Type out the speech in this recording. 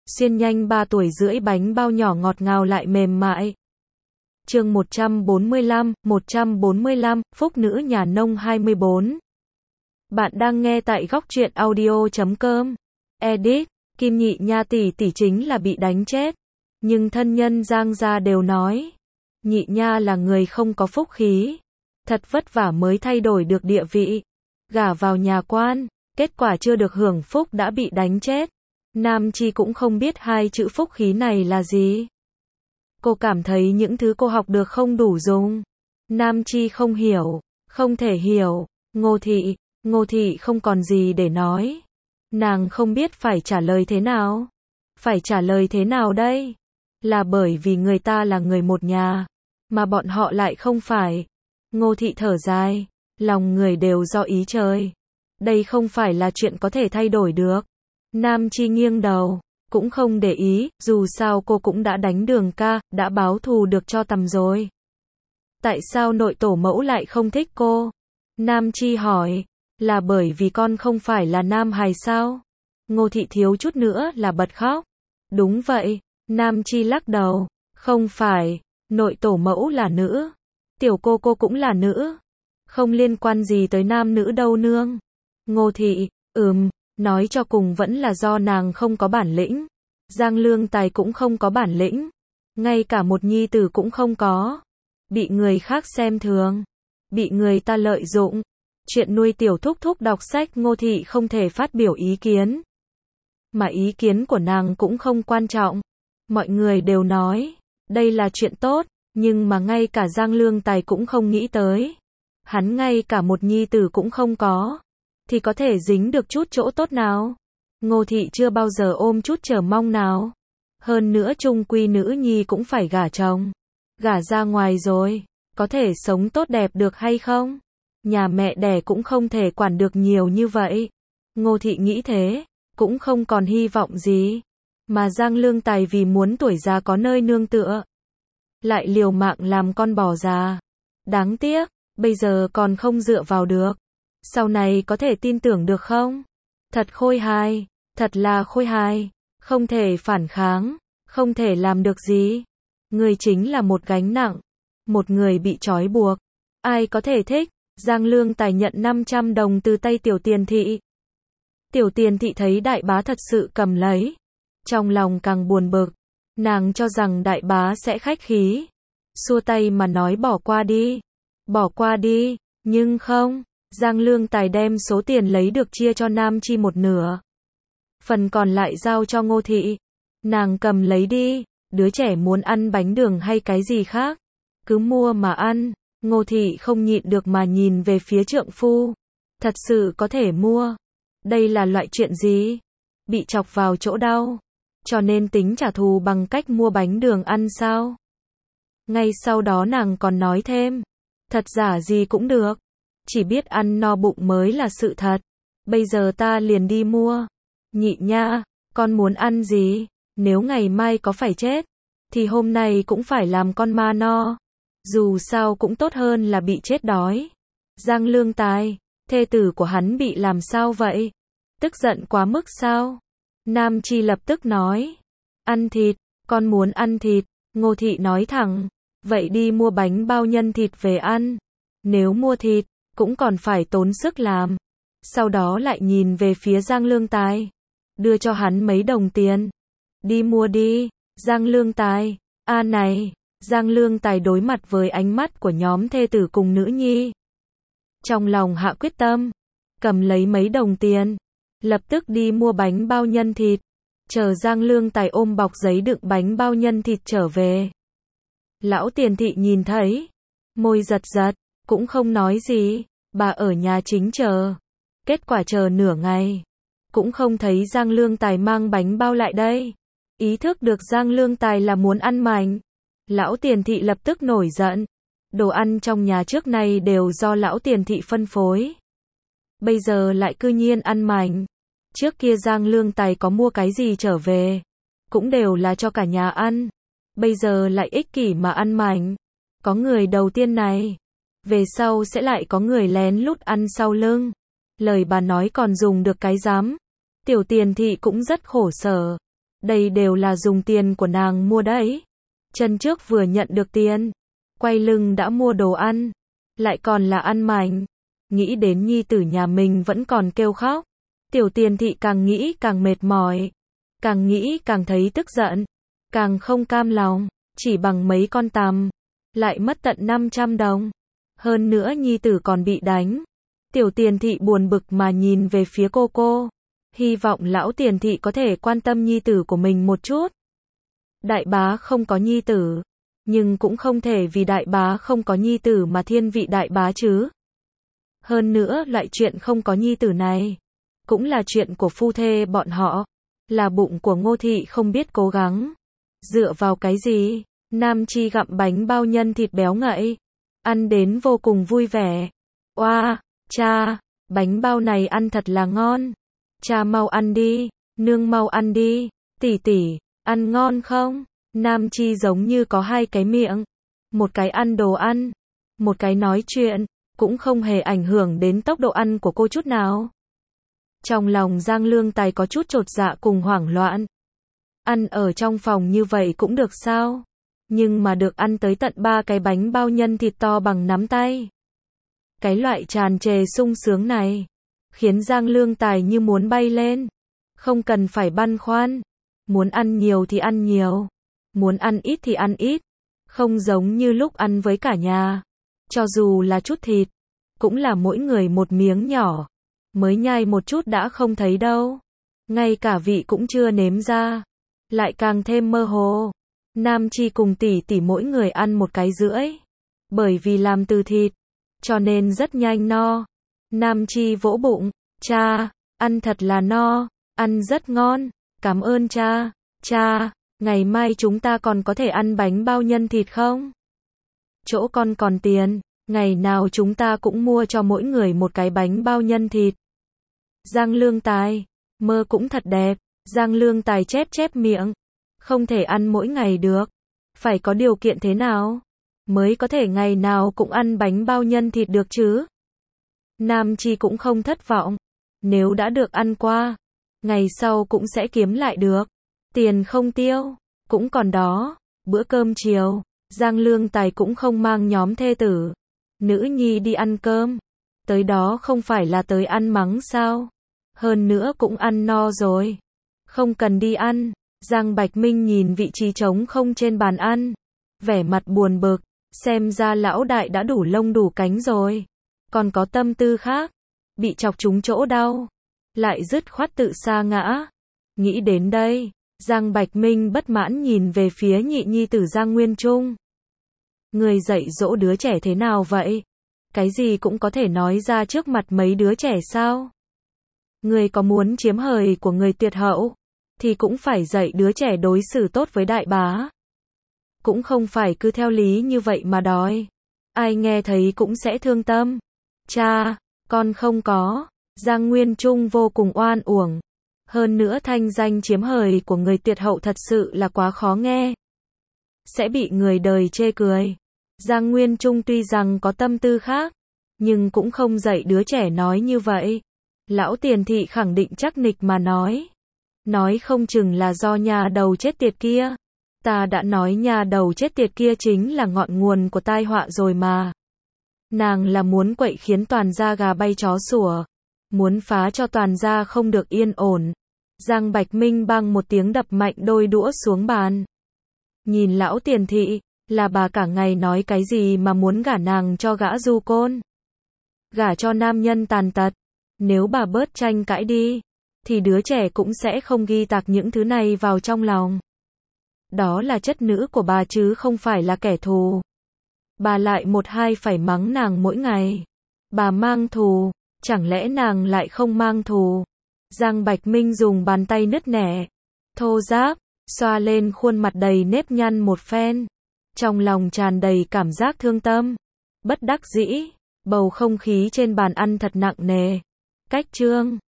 xiên nhanh 3 tuổi rưỡi bánh bao nhỏ ngọt ngào lại mềm mại. Chương 145, Phúc nữ nhà nông 24. Bạn đang nghe tại góc truyện audio.com. Edit, Kim Nhị Nha tỷ tỷ chính là bị đánh chết. Nhưng thân nhân Giang gia đều nói, Nhị Nha là người không có phúc khí. Thật vất vả mới thay đổi được địa vị. Gả vào nhà quan, kết quả chưa được hưởng phúc đã bị đánh chết. Nam Chi cũng không biết hai chữ phúc khí này là gì. Cô cảm thấy những thứ cô học được không đủ dùng. Nam Chi không hiểu, không thể hiểu. Ngô Thị không còn gì để nói. Nàng không biết phải trả lời thế nào. Phải trả lời thế nào đây? Là bởi vì người ta là người một nhà, mà bọn họ lại không phải. Ngô Thị thở dài, lòng người đều do ý trời. Đây không phải là chuyện có thể thay đổi được. Nam Chi nghiêng đầu, cũng không để ý, dù sao cô cũng đã đánh Đường ca, đã báo thù được cho Tầm rồi. Tại sao nội tổ mẫu lại không thích cô? Nam Chi hỏi, là bởi vì con không phải là nam hài sao? Ngô Thị thiếu chút nữa là bật khóc. Đúng vậy, Nam Chi lắc đầu, không phải, nội tổ mẫu là nữ, tiểu cô cũng là nữ, không liên quan gì tới nam nữ đâu nương. Ngô Thị, nói cho cùng vẫn là do nàng không có bản lĩnh. Giang Lương Tài cũng không có bản lĩnh, ngay cả một nhi tử cũng không có. Bị người khác xem thường, bị người ta lợi dụng. Chuyện nuôi tiểu thúc thúc đọc sách Ngô Thị không thể phát biểu ý kiến. Mà ý kiến của nàng cũng không quan trọng. Mọi người đều nói, đây là chuyện tốt, nhưng mà ngay cả Giang Lương Tài cũng không nghĩ tới. Hắn ngay cả một nhi tử cũng không có, thì có thể dính được chút chỗ tốt nào? Ngô Thị chưa bao giờ ôm chút chờ mong nào. Hơn nữa chung quy nữ nhi cũng phải gả chồng. Gả ra ngoài rồi, có thể sống tốt đẹp được hay không? Nhà mẹ đẻ cũng không thể quản được nhiều như vậy. Ngô Thị nghĩ thế, cũng không còn hy vọng gì. Mà Giang Lương Tài vì muốn tuổi già có nơi nương tựa, lại liều mạng làm con bò già. Đáng tiếc, bây giờ còn không dựa vào được. Sau này có thể tin tưởng được không? Thật khôi hài, thật là khôi hài, không thể phản kháng, không thể làm được gì. Người chính là một gánh nặng, một người bị trói buộc. Ai có thể thích? Giang Lương Tài nhận 500 đồng từ tay Tiểu Tiền Thị. Tiểu Tiền Thị thấy đại bá thật sự cầm lấy, trong lòng càng buồn bực. Nàng cho rằng đại bá sẽ khách khí, xua tay mà nói bỏ qua đi, nhưng không. Giang Lương Tài đem số tiền lấy được chia cho Nam Chi một nửa, phần còn lại giao cho Ngô Thị. Nàng cầm lấy đi, đứa trẻ muốn ăn bánh đường hay cái gì khác, cứ mua mà ăn. Ngô Thị không nhịn được mà nhìn về phía trượng phu. Thật sự có thể mua? Đây là loại chuyện gì? Bị chọc vào chỗ đau, cho nên tính trả thù bằng cách mua bánh đường ăn sao? Ngay sau đó nàng còn nói thêm, thật giả gì cũng được, chỉ biết ăn no bụng mới là sự thật. Bây giờ ta liền đi mua. Nhị Nha, con muốn ăn gì? Nếu ngày mai có phải chết, thì hôm nay cũng phải làm con ma no. Dù sao cũng tốt hơn là bị chết đói. Giang Lương Tài, thê tử của hắn bị làm sao vậy? Tức giận quá mức sao? Nam Chi lập tức nói, ăn thịt, con muốn ăn thịt. Ngô Thị nói thẳng, vậy đi mua bánh bao nhân thịt về ăn. Nếu mua thịt, cũng còn phải tốn sức làm. Sau đó lại nhìn về phía Giang Lương Tài, đưa cho hắn mấy đồng tiền. Đi mua đi. Giang Lương Tài, này. Giang Lương Tài đối mặt với ánh mắt của nhóm thê tử cùng nữ nhi, trong lòng hạ quyết tâm, cầm lấy mấy đồng tiền, lập tức đi mua bánh bao nhân thịt. Chờ Giang Lương Tài ôm bọc giấy đựng bánh bao nhân thịt trở về, lão Tiền Thị nhìn thấy, môi giật giật, cũng không nói gì. Bà ở nhà chính chờ. Kết quả chờ nửa ngày, cũng không thấy Giang Lương Tài mang bánh bao lại đây. Ý thức được Giang Lương Tài là muốn ăn mảnh, lão Tiền Thị lập tức nổi giận. Đồ ăn trong nhà trước nay đều do lão Tiền Thị phân phối, bây giờ lại cư nhiên ăn mảnh. Trước kia Giang Lương Tài có mua cái gì trở về, cũng đều là cho cả nhà ăn. Bây giờ lại ích kỷ mà ăn mảnh. Có người đầu tiên này, về sau sẽ lại có người lén lút ăn sau lưng. Lời bà nói còn dùng được cái dám. Tiểu Tiền Thị cũng rất khổ sở. Đây đều là dùng tiền của nàng mua đấy. Chân trước vừa nhận được tiền, quay lưng đã mua đồ ăn, lại còn là ăn mảnh. Nghĩ đến nhi tử nhà mình vẫn còn kêu khóc. Tiểu Tiền Thị càng nghĩ càng mệt mỏi, càng nghĩ càng thấy tức giận, càng không cam lòng, chỉ bằng mấy con tằm, lại mất tận 500 đồng. Hơn nữa nhi tử còn bị đánh. Tiểu Tiền Thị buồn bực mà nhìn về phía cô, hy vọng lão Tiền Thị có thể quan tâm nhi tử của mình một chút. Đại bá không có nhi tử, nhưng cũng không thể vì đại bá không có nhi tử mà thiên vị đại bá chứ. Hơn nữa loại chuyện không có nhi tử này, cũng là chuyện của phu thê bọn họ, là bụng của Ngô Thị không biết cố gắng. Dựa vào cái gì? Nam Chi gặm bánh bao nhân thịt béo ngậy, ăn đến vô cùng vui vẻ. Oa, cha, bánh bao này ăn thật là ngon. Cha mau ăn đi, nương mau ăn đi, tỷ tỷ, ăn ngon không? Nam Chi giống như có hai cái miệng, một cái ăn đồ ăn, một cái nói chuyện, cũng không hề ảnh hưởng đến tốc độ ăn của cô chút nào. Trong lòng Giang Lương Tài có chút chột dạ cùng hoảng loạn. Ăn ở trong phòng như vậy cũng được sao? Nhưng mà được ăn tới tận 3 cái bánh bao nhân thịt to bằng nắm tay. Cái loại tràn trề sung sướng này, khiến Giang Lương Tài như muốn bay lên. Không cần phải băn khoăn. Muốn ăn nhiều thì ăn nhiều. Muốn ăn ít thì ăn ít. Không giống như lúc ăn với cả nhà. Cho dù là chút thịt, cũng là mỗi người một miếng nhỏ. Mới nhai một chút đã không thấy đâu. Ngay cả vị cũng chưa nếm ra. Lại càng thêm mơ hồ. Nam Chi cùng tỷ tỷ mỗi người ăn 1 cái rưỡi. Bởi vì làm từ thịt, cho nên rất nhanh no. Nam Chi vỗ bụng, cha, ăn thật là no, ăn rất ngon, cảm ơn cha. Cha, ngày mai chúng ta còn có thể ăn bánh bao nhân thịt không? Chỗ con còn tiền, ngày nào chúng ta cũng mua cho mỗi người 1 cái bánh bao nhân thịt. Giang Lương Tài, mơ cũng thật đẹp. Giang Lương Tài chép miệng, không thể ăn mỗi ngày được. Phải có điều kiện thế nào mới có thể ngày nào cũng ăn bánh bao nhân thịt được chứ? Nam Chi cũng không thất vọng. Nếu đã được ăn qua, ngày sau cũng sẽ kiếm lại được. Tiền không tiêu, cũng còn đó. Bữa cơm chiều, Giang Lương Tài cũng không mang nhóm thê tử, nữ nhi đi ăn cơm. Tới đó không phải là tới ăn mắng sao? Hơn nữa cũng ăn no rồi. Không cần đi ăn. Giang Bạch Minh nhìn vị trí trống không trên bàn ăn, vẻ mặt buồn bực, xem ra lão đại đã đủ lông đủ cánh rồi. Còn có tâm tư khác, bị chọc trúng chỗ đau, lại dứt khoát tự sa ngã. Nghĩ đến đây, Giang Bạch Minh bất mãn nhìn về phía nhị nhi tử Giang Nguyên Trung. Người dạy dỗ đứa trẻ thế nào vậy? Cái gì cũng có thể nói ra trước mặt mấy đứa trẻ sao? Người có muốn chiếm hời của người tuyệt hậu, thì cũng phải dạy đứa trẻ đối xử tốt với đại bá. Cũng không phải cứ theo lý như vậy mà đòi. Ai nghe thấy cũng sẽ thương tâm. Cha, con không có. Giang Nguyên Trung vô cùng oan uổng. Hơn nữa thanh danh chiếm hời của người tuyệt hậu thật sự là quá khó nghe. Sẽ bị người đời chê cười. Giang Nguyên Trung tuy rằng có tâm tư khác, nhưng cũng không dạy đứa trẻ nói như vậy. Lão Tiền Thị khẳng định chắc nịch mà nói. Nói không chừng là do nhà đầu chết tiệt kia. Ta đã nói nhà đầu chết tiệt kia chính là ngọn nguồn của tai họa rồi mà. Nàng là muốn quậy khiến toàn gia gà bay chó sủa. Muốn phá cho toàn gia không được yên ổn. Giang Bạch Minh bang một tiếng đập mạnh đôi đũa xuống bàn. Nhìn lão Tiền Thị, là bà cả ngày nói cái gì mà muốn gả nàng cho gã du côn. Gả cho nam nhân tàn tật. Nếu bà bớt tranh cãi đi, thì đứa trẻ cũng sẽ không ghi tạc những thứ này vào trong lòng. Đó là chất nữ của bà chứ không phải là kẻ thù. Bà lại một hai phải mắng nàng mỗi ngày. Bà mang thù, chẳng lẽ nàng lại không mang thù? Giang Bạch Minh dùng bàn tay nứt nẻ, thô ráp, xoa lên khuôn mặt đầy nếp nhăn một phen. Trong lòng tràn đầy cảm giác thương tâm. Bất đắc dĩ, bầu không khí trên bàn ăn thật nặng nề. Cách chương